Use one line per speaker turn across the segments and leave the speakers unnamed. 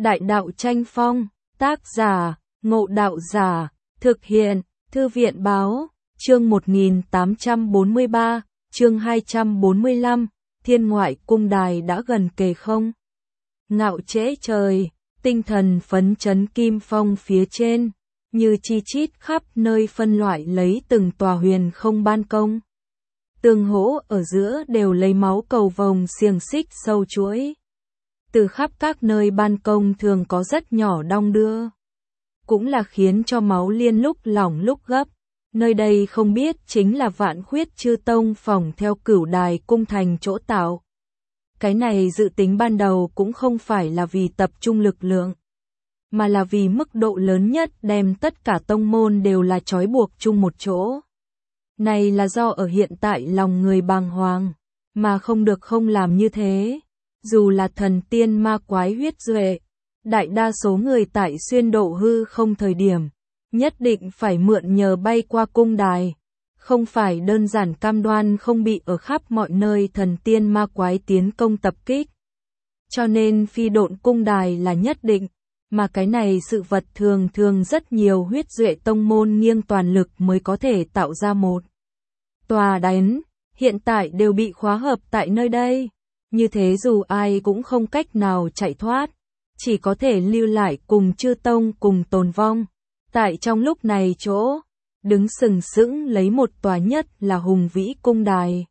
Đại đạo tranh phong, tác giả, Ngộ Đạo Giả, thực hiện, Thư viện báo, chương 1843, chương 245, Thiên Ngoại Cung Đài đã gần kề không? Ngạo trễ trời, tinh thần phấn chấn kim phong phía trên, như chi chít khắp nơi phân loại lấy từng tòa huyền không ban công. Tường hỗ ở giữa đều lấy máu cầu vồng xiềng xích sâu chuỗi. Từ khắp các nơi ban công thường có rất nhỏ đong đưa. Cũng là khiến cho máu liên lúc lỏng lúc gấp. Nơi đây không biết chính là Vạn Khuyết Chư Tông phòng theo Cửu Đài cung thành chỗ tạo. Cái này dự tính ban đầu cũng không phải là vì tập trung lực lượng, mà là vì mức độ lớn nhất đem tất cả tông môn đều là trói buộc chung một chỗ. Này là do ở hiện tại lòng người bàng hoàng, mà không được không làm như thế. Dù là thần tiên ma quái huyết duệ, đại đa số người tại xuyên độ hư không thời điểm, nhất định phải mượn nhờ bay qua cung đài, không phải đơn giản cam đoan không bị ở khắp mọi nơi thần tiên ma quái tiến công tập kích. Cho nên phi độn cung đài là nhất định, mà cái này sự vật thường thường rất nhiều huyết duệ tông môn nghiêng toàn lực mới có thể tạo ra một tòa đáy, hiện tại đều bị khóa hợp tại nơi đây. Như thế dù ai cũng không cách nào chạy thoát, chỉ có thể lưu lại cùng chư tông cùng tồn vong. Tại trong lúc này chỗ, đứng sừng sững lấy một tòa nhất là hùng vĩ cung đài.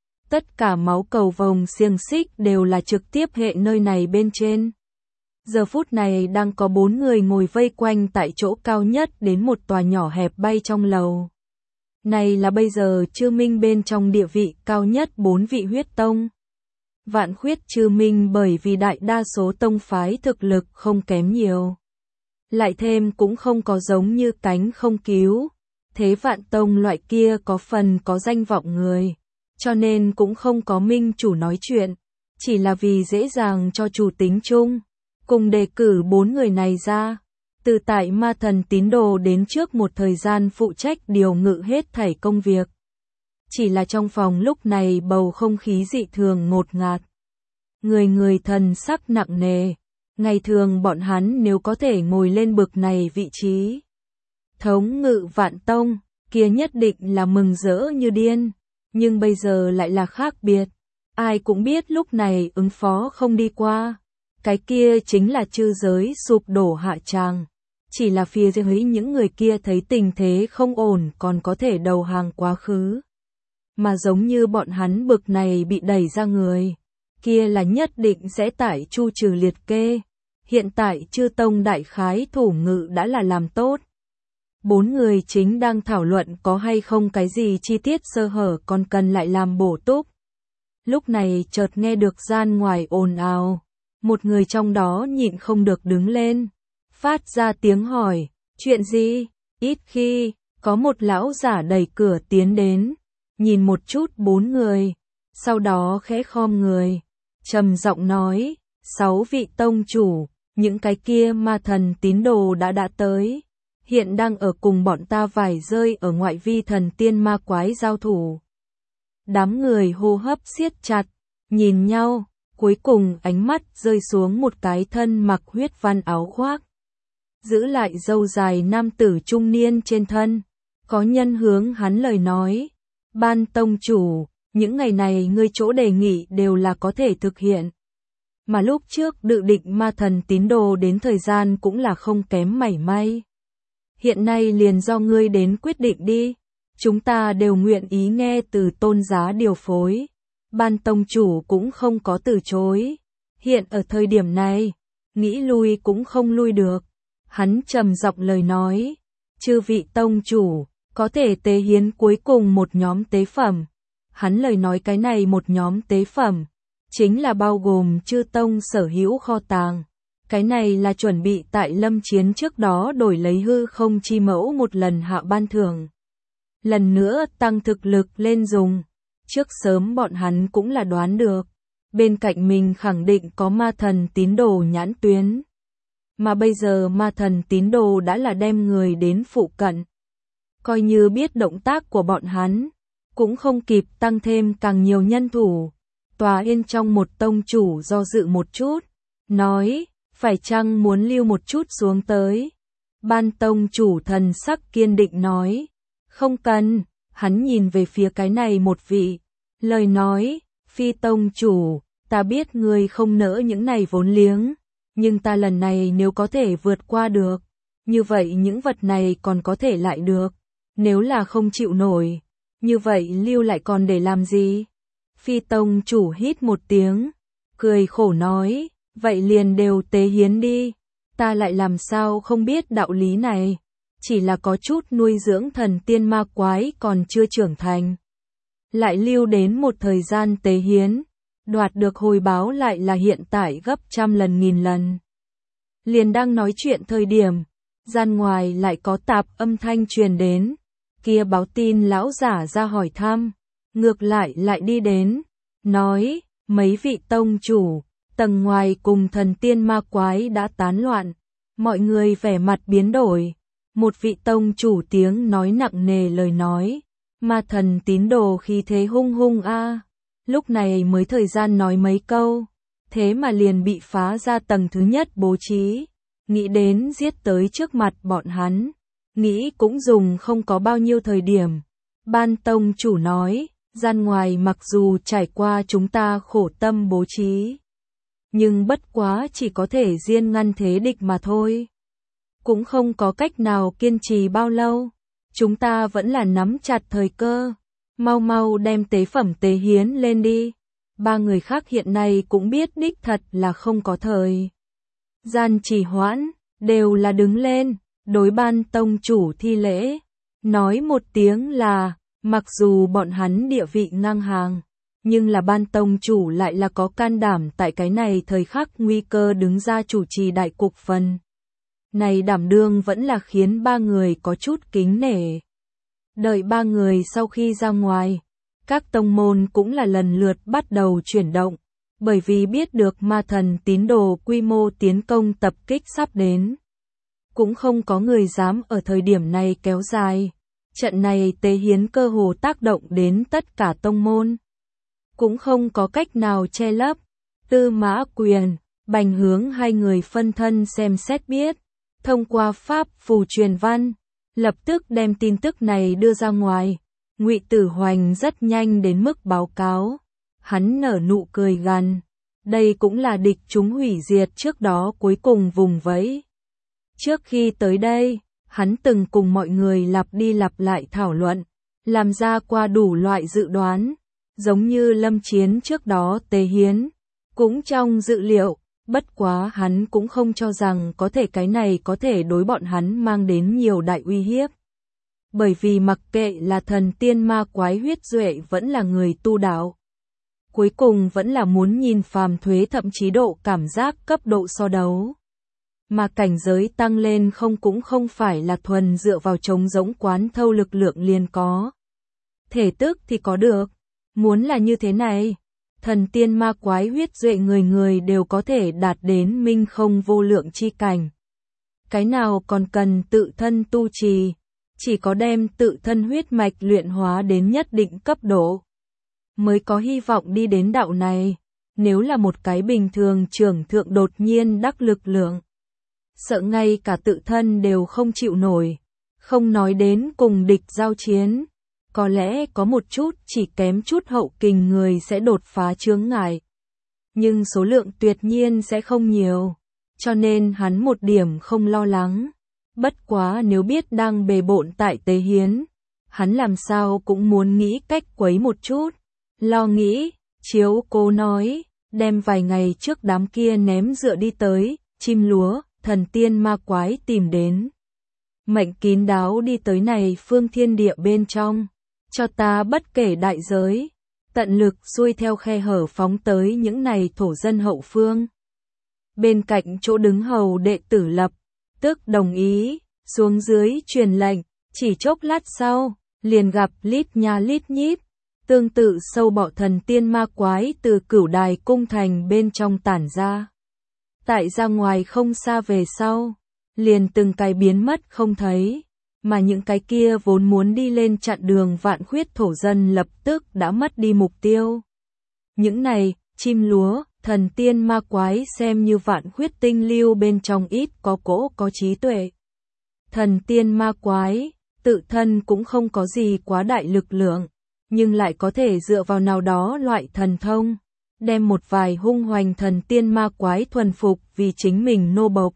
Tất cả máu cầu vồng xiềng xích đều là trực tiếp hệ nơi này bên trên. Giờ phút này đang có 4 người ngồi vây quanh tại chỗ cao nhất đến một tòa nhỏ hẹp bay trong lầu. Này là bây giờ Chư Minh bên trong địa vị cao nhất 4 vị huyết tông. Vạn Khuyết Chư Minh bởi vì đại đa số tông phái thực lực không kém nhiều. Lại thêm cũng không có giống như cánh không cứu. Thế Vạn Tông loại kia có phần có danh vọng người. Cho nên cũng không có minh chủ nói chuyện. Chỉ là vì dễ dàng cho chủ tính chung. Cùng đề cử 4 người này ra. Từ tại ma thần tín đồ đến trước một thời gian phụ trách điều ngự hết thảy công việc. Chỉ là trong phòng lúc này bầu không khí dị thường ngột ngạt. Người người thần sắc nặng nề. Ngày thường bọn hắn nếu có thể ngồi lên bực này vị trí thống ngự Vạn Tông, kia nhất định là mừng rỡ như điên. Nhưng bây giờ lại là khác biệt. Ai cũng biết lúc này ứng phó không đi qua. Cái kia chính là chư giới sụp đổ hạ tràng. Chỉ là phía dưới những người kia thấy tình thế không ổn còn có thể đầu hàng quá khứ. Mà giống như bọn hắn bực này bị đẩy ra người, kia là nhất định sẽ tải chu trừ liệt kê. Hiện tại chư tông đại khái thủ ngự đã là làm tốt. 4 người chính đang thảo luận có hay không cái gì chi tiết sơ hở còn cần lại làm bổ túc. Lúc này chợt nghe được gian ngoài ồn ào. Một người trong đó nhịn không được đứng lên, phát ra tiếng hỏi, chuyện gì? Ít khi, có một lão giả đẩy cửa tiến đến, nhìn một chút 4 người, sau đó khẽ khom người, trầm giọng nói, 6 vị tông chủ, những cái kia ma thần tín đồ đã tới, hiện đang ở cùng bọn ta vải rơi ở ngoại vi thần tiên ma quái giao thủ. Đám người hô hấp siết chặt, nhìn nhau, cuối cùng ánh mắt rơi xuống một cái thân mặc huyết văn áo khoác. Giữ lại râu dài nam tử trung niên trên thân, có nhân hướng hắn lời nói, ban tông chủ, những ngày này ngươi chỗ đề nghị đều là có thể thực hiện. Mà lúc trước dự định ma thần tín đồ đến thời gian cũng là không kém mảy may. Hiện nay liền do ngươi đến quyết định đi, chúng ta đều nguyện ý nghe từ tôn giá điều phối. Ban tông chủ cũng không có từ chối. Hiện ở thời điểm này, nghĩ lui cũng không lui được. Hắn trầm giọng lời nói, chư vị tông chủ, có thể tế hiến cuối cùng một nhóm tế phẩm. Hắn lời nói cái này một nhóm tế phẩm, chính là bao gồm chư tông sở hữu kho tàng. Cái này là chuẩn bị tại lâm chiến trước đó đổi lấy hư không chi mẫu một lần hạ ban thưởng. Lần nữa tăng thực lực lên dùng. Trước sớm bọn hắn cũng là đoán được, bên cạnh mình khẳng định có ma thần tín đồ nhãn tuyến. Mà bây giờ ma thần tín đồ đã là đem người đến phụ cận. Coi như biết động tác của bọn hắn, cũng không kịp tăng thêm càng nhiều nhân thủ. Tòa yên trong một tông chủ do dự một chút, nói, phải chăng muốn lưu một chút xuống tới? Ban tông chủ thần sắc kiên định nói, không cần. Hắn nhìn về phía cái này một vị, lời nói, Phi tông chủ, ta biết ngươi không nỡ những này vốn liếng, nhưng ta lần này nếu có thể vượt qua được, như vậy những vật này còn có thể lại được, nếu là không chịu nổi, như vậy lưu lại còn để làm gì? Phi tông chủ hít một tiếng, cười khổ nói, vậy liền đều tế hiến đi, ta lại làm sao không biết đạo lý này, chỉ là có chút nuôi dưỡng thần tiên ma quái còn chưa trưởng thành. Lại lưu đến một thời gian tế hiến, đoạt được hồi báo lại là hiện tại gấp trăm lần nghìn lần. Liền đang nói chuyện thời điểm, gian ngoài lại có tạp âm thanh truyền đến, kia báo tin lão giả ra hỏi thăm, ngược lại đi đến, nói, mấy vị tông chủ, tầng ngoài cùng thần tiên ma quái đã tán loạn, mọi người vẻ mặt biến đổi, một vị tông chủ tiếng nói nặng nề lời nói, ma thần tín đồ khí thế hung hung a. Lúc này mới thời gian nói mấy câu, thế mà liền bị phá ra tầng thứ nhất bố trí, nghĩ đến giết tới trước mặt bọn hắn, nghĩ cũng dùng không có bao nhiêu thời điểm. Ban tông chủ nói, gian ngoài mặc dù trải qua chúng ta khổ tâm bố trí, nhưng bất quá chỉ có thể riêng ngăn thế địch mà thôi. Cũng không có cách nào kiên trì bao lâu, chúng ta vẫn là nắm chặt thời cơ. Mau mau đem tế phẩm tế hiến lên đi. Ba người khác hiện nay cũng biết đích thật là không có thời gian trì hoãn, đều là đứng lên, đối ban tông chủ thi lễ, nói một tiếng là, mặc dù bọn hắn địa vị ngang hàng, nhưng là ban tông chủ lại là có can đảm tại cái này thời khắc nguy cơ đứng ra chủ trì đại cục phần. Này đảm đương vẫn là khiến ba người có chút kính nể. Đợi ba người sau khi ra ngoài, các tông môn cũng là lần lượt bắt đầu chuyển động, bởi vì biết được ma thần tín đồ quy mô tiến công tập kích sắp đến. Cũng không có người dám ở thời điểm này kéo dài, trận này tế hiến cơ hồ tác động đến tất cả tông môn. Cũng không có cách nào che lấp, Tư Mã Quyền, Bành Hướng hai người phân thân xem xét biết, thông qua pháp phù truyền văn. Lập tức đem tin tức này đưa ra ngoài, Ngụy Tử Hoành rất nhanh đến mức báo cáo, hắn nở nụ cười gằn, đây cũng là địch chúng hủy diệt trước đó cuối cùng vùng vẫy. Trước khi tới đây, hắn từng cùng mọi người lặp đi lặp lại thảo luận, làm ra qua đủ loại dự đoán, giống như lâm chiến trước đó tế hiến, cũng trong dự liệu. Bất quá hắn cũng không cho rằng có thể cái này có thể đối bọn hắn mang đến nhiều đại uy hiếp. Bởi vì mặc kệ là thần tiên ma quái huyết duệ vẫn là người tu đạo. Cuối cùng vẫn là muốn nhìn phàm thuế thậm chí độ cảm giác cấp độ so đấu. Mà cảnh giới tăng lên cũng không phải là thuần dựa vào trống rỗng quán thâu lực lượng liền có. Thể tức thì có được. Muốn là như thế này. Thần tiên ma quái huyết duệ người người đều có thể đạt đến minh không vô lượng chi cảnh. Cái nào còn cần tự thân tu trì, chỉ có đem tự thân huyết mạch luyện hóa đến nhất định cấp độ, mới có hy vọng đi đến đạo này. Nếu là một cái bình thường trưởng thượng đột nhiên đắc lực lượng, sợ ngay cả tự thân đều không chịu nổi, không nói đến cùng địch giao chiến. Có lẽ có một chút chỉ kém chút hậu kình người sẽ đột phá chướng ngại. Nhưng số lượng tuyệt nhiên sẽ không nhiều. Cho nên hắn một điểm không lo lắng. Bất quá nếu biết đang bề bộn tại tế hiến, hắn làm sao cũng muốn nghĩ cách quấy một chút. Lo nghĩ, chiếu cố nói, đem vài ngày trước đám kia ném dựa đi tới, chim lúa, thần tiên ma quái tìm đến. Mệnh kín đáo đi tới này phương thiên địa bên trong. Cho ta bất kể đại giới, tận lực xuôi theo khe hở phóng tới những này thổ dân hậu phương. Bên cạnh chỗ đứng hầu đệ tử lập, tức đồng ý, xuống dưới truyền lệnh, chỉ chốc lát sau, liền gặp lít nha lít nhít, tương tự sâu bọ thần tiên ma quái từ Cửu Đài cung thành bên trong tản ra. Tại ra ngoài không xa về sau, liền từng cái biến mất không thấy. Mà những cái kia vốn muốn đi lên chặn đường vạn khuyết thổ dân lập tức đã mất đi mục tiêu. Những này, chim lúa, thần tiên ma quái xem như vạn huyết tinh lưu bên trong ít có cỗ có trí tuệ. Thần tiên ma quái, tự thân cũng không có gì quá đại lực lượng, nhưng lại có thể dựa vào nào đó loại thần thông, đem một vài hung hoành thần tiên ma quái thuần phục vì chính mình nô bộc.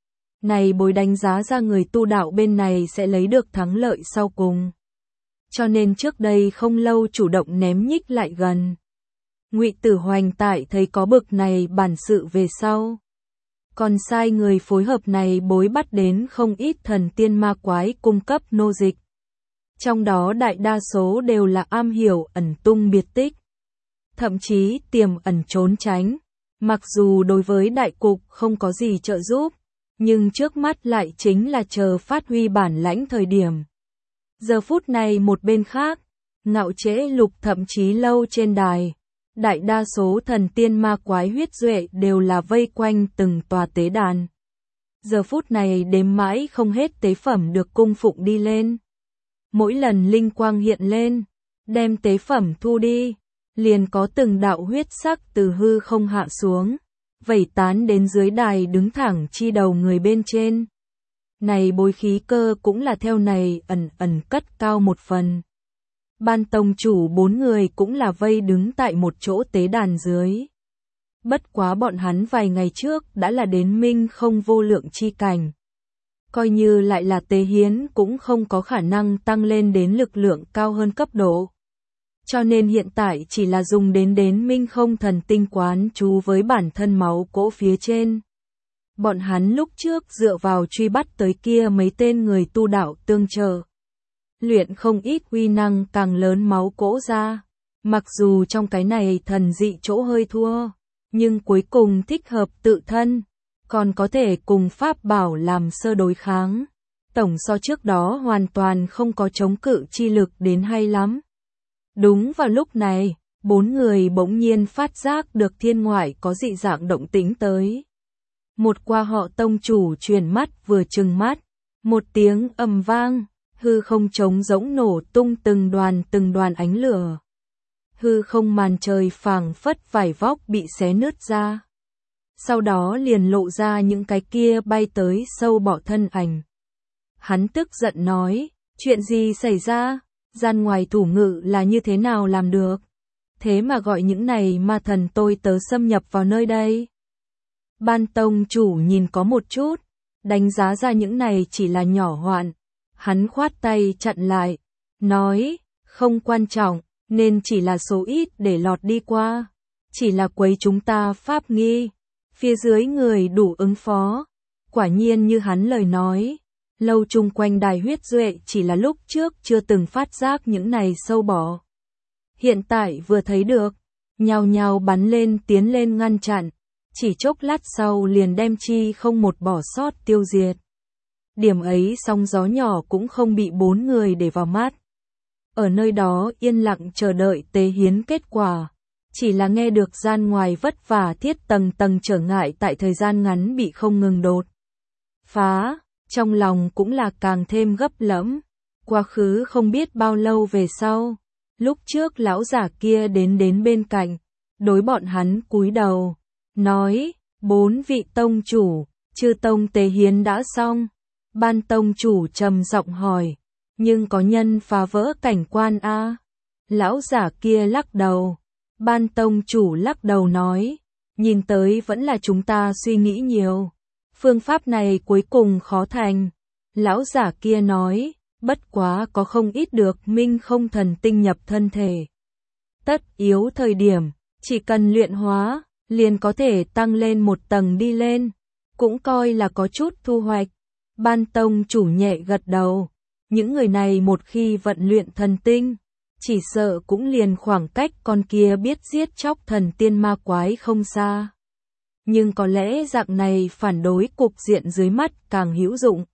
Này bối đánh giá ra người tu đạo bên này sẽ lấy được thắng lợi sau cùng. Cho nên trước đây không lâu chủ động ném nhích lại gần. Ngụy Tử Hoành tại thấy có bực này bản sự về sau, còn sai người phối hợp này bối bắt đến không ít thần tiên ma quái cung cấp nô dịch. Trong đó đại đa số đều là am hiểu ẩn tung biệt tích, thậm chí tiềm ẩn trốn tránh. Mặc dù đối với đại cục không có gì trợ giúp, nhưng trước mắt lại chính là chờ phát huy bản lãnh thời điểm. Giờ phút này một bên khác, Ngạo Trễ Lục thậm chí lâu trên đài, đại đa số thần tiên ma quái huyết duệ đều là vây quanh từng tòa tế đàn. Giờ phút này đếm mãi không hết tế phẩm được cung phụng đi lên. Mỗi lần linh quang hiện lên, đem tế phẩm thu đi, liền có từng đạo huyết sắc từ hư không hạ xuống, vẩy tán đến dưới đài đứng thẳng chi đầu người bên trên. Này bối khí cơ cũng là theo này ẩn ẩn cất cao một phần. Ban tông chủ 4 người cũng là vây đứng tại một chỗ tế đàn dưới. Bất quá bọn hắn vài ngày trước đã là đến minh không vô lượng chi cảnh. Coi như lại là tế hiến cũng không có khả năng tăng lên đến lực lượng cao hơn cấp độ. Cho nên hiện tại chỉ là dùng đến minh không thần tinh quán chú với bản thân máu cỗ phía trên. Bọn hắn lúc trước dựa vào truy bắt tới kia mấy tên người tu đạo tương trợ, luyện không ít uy năng càng lớn máu cỗ ra. Mặc dù trong cái này thần dị chỗ hơi thua, nhưng cuối cùng thích hợp tự thân, còn có thể cùng pháp bảo làm sơ đối kháng. Tổng so trước đó hoàn toàn không có chống cự chi lực đến hay lắm. Đúng vào lúc này, 4 người bỗng nhiên phát giác được thiên ngoại có dị dạng động tĩnh tới. Một qua họ tông chủ chuyển mắt vừa trừng mắt, một tiếng ầm vang, hư không trống rỗng nổ tung từng đoàn ánh lửa. Hư không màn trời phảng phất vải vóc bị xé nứt ra. Sau đó liền lộ ra những cái kia bay tới sâu bọ thân ảnh. Hắn tức giận nói, chuyện gì xảy ra, gian ngoài thủ ngự là như thế nào làm được, thế mà gọi những này ma thần tôi tớ xâm nhập vào nơi đây. Ban tông chủ nhìn có một chút, đánh giá ra những này chỉ là nhỏ hoạn. Hắn khoát tay chặn lại, nói, không quan trọng, nên chỉ là số ít để lọt đi qua. Chỉ là quấy chúng ta pháp nghi, phía dưới người đủ ứng phó. Quả nhiên như hắn lời nói, lâu chung quanh đài huyết duệ chỉ là lúc trước chưa từng phát giác những này sâu bọ. Hiện tại vừa thấy được, nhào nhào bắn lên tiến lên ngăn chặn, chỉ chốc lát sau liền đem chi không một bỏ sót tiêu diệt. Điểm ấy sóng gió nhỏ cũng không bị 4 người để vào mắt. Ở nơi đó yên lặng chờ đợi tế hiến kết quả. Chỉ là nghe được gian ngoài vất vả thiết tầng tầng trở ngại tại thời gian ngắn bị không ngừng đột phá, trong lòng cũng là càng thêm gấp lẫm. Quá khứ không biết bao lâu về sau, lúc trước lão giả kia đến bên cạnh, đối bọn hắn cúi đầu, nói, 4 vị tông chủ, chư tông tế hiến đã xong. Ban tông chủ trầm giọng hỏi, nhưng có nhân phá vỡ cảnh quan a? Lão giả kia lắc đầu. Ban tông chủ lắc đầu nói, nhìn tới vẫn là chúng ta suy nghĩ nhiều. Phương pháp này cuối cùng khó thành. Lão giả kia nói, bất quá có không ít được minh không thần tinh nhập thân thể. Tất yếu thời điểm, chỉ cần luyện hóa, liền có thể tăng lên một tầng đi lên. Cũng coi là có chút thu hoạch. Ban tông chủ nhẹ gật đầu. Những người này một khi vận luyện thần tinh, chỉ sợ cũng liền khoảng cách con kia biết giết chóc thần tiên ma quái không xa. Nhưng có lẽ dạng này phản đối cục diện dưới mắt càng hữu dụng.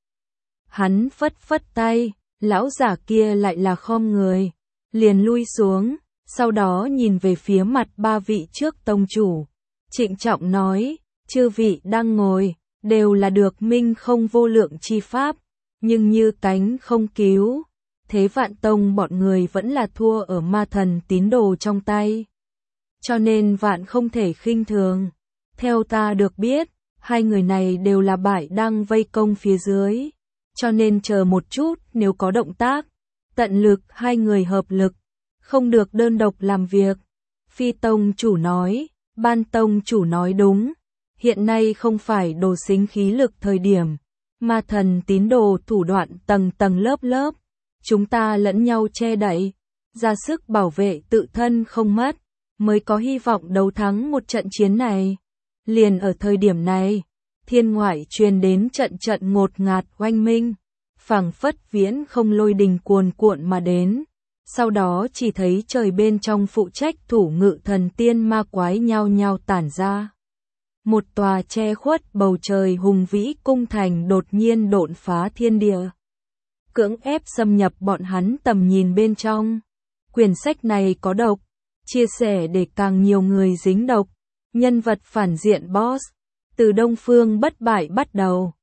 Hắn phất phất tay, lão giả kia lại là khom người, liền lui xuống, sau đó nhìn về phía mặt 3 vị trước tông chủ. Trịnh trọng nói, chư vị đang ngồi, đều là được minh không vô lượng chi pháp, nhưng như cánh không cứu. Thế Vạn Tông bọn người vẫn là thua ở ma thần tín đồ trong tay. cho nên vạn không thể khinh thường. Theo ta được biết, hai người này đều là bại đang vây công phía dưới, cho nên chờ một chút, nếu có động tác, tận lực hai người hợp lực, không được đơn độc làm việc. Phi tông chủ nói, Ban tông chủ nói đúng, hiện nay không phải đồ xính khí lực thời điểm, ma thần tín đồ thủ đoạn tầng tầng lớp lớp, chúng ta lẫn nhau che đậy, ra sức bảo vệ tự thân không mất, mới có hy vọng đấu thắng một trận chiến này. Liền ở thời điểm này, thiên ngoại truyền đến trận trận ngột ngạt oanh minh, phảng phất viễn không lôi đình cuồn cuộn mà đến. Sau đó chỉ thấy trời bên trong phụ trách thủ ngự thần tiên ma quái nhao nhao tản ra. Một tòa che khuất bầu trời hùng vĩ cung thành đột nhiên độn phá thiên địa, cưỡng ép xâm nhập bọn hắn tầm nhìn bên trong. Quyển sách này có độc, chia sẻ để càng nhiều người dính độc. Nhân vật phản diện boss, từ Đông Phương bất bại bắt đầu,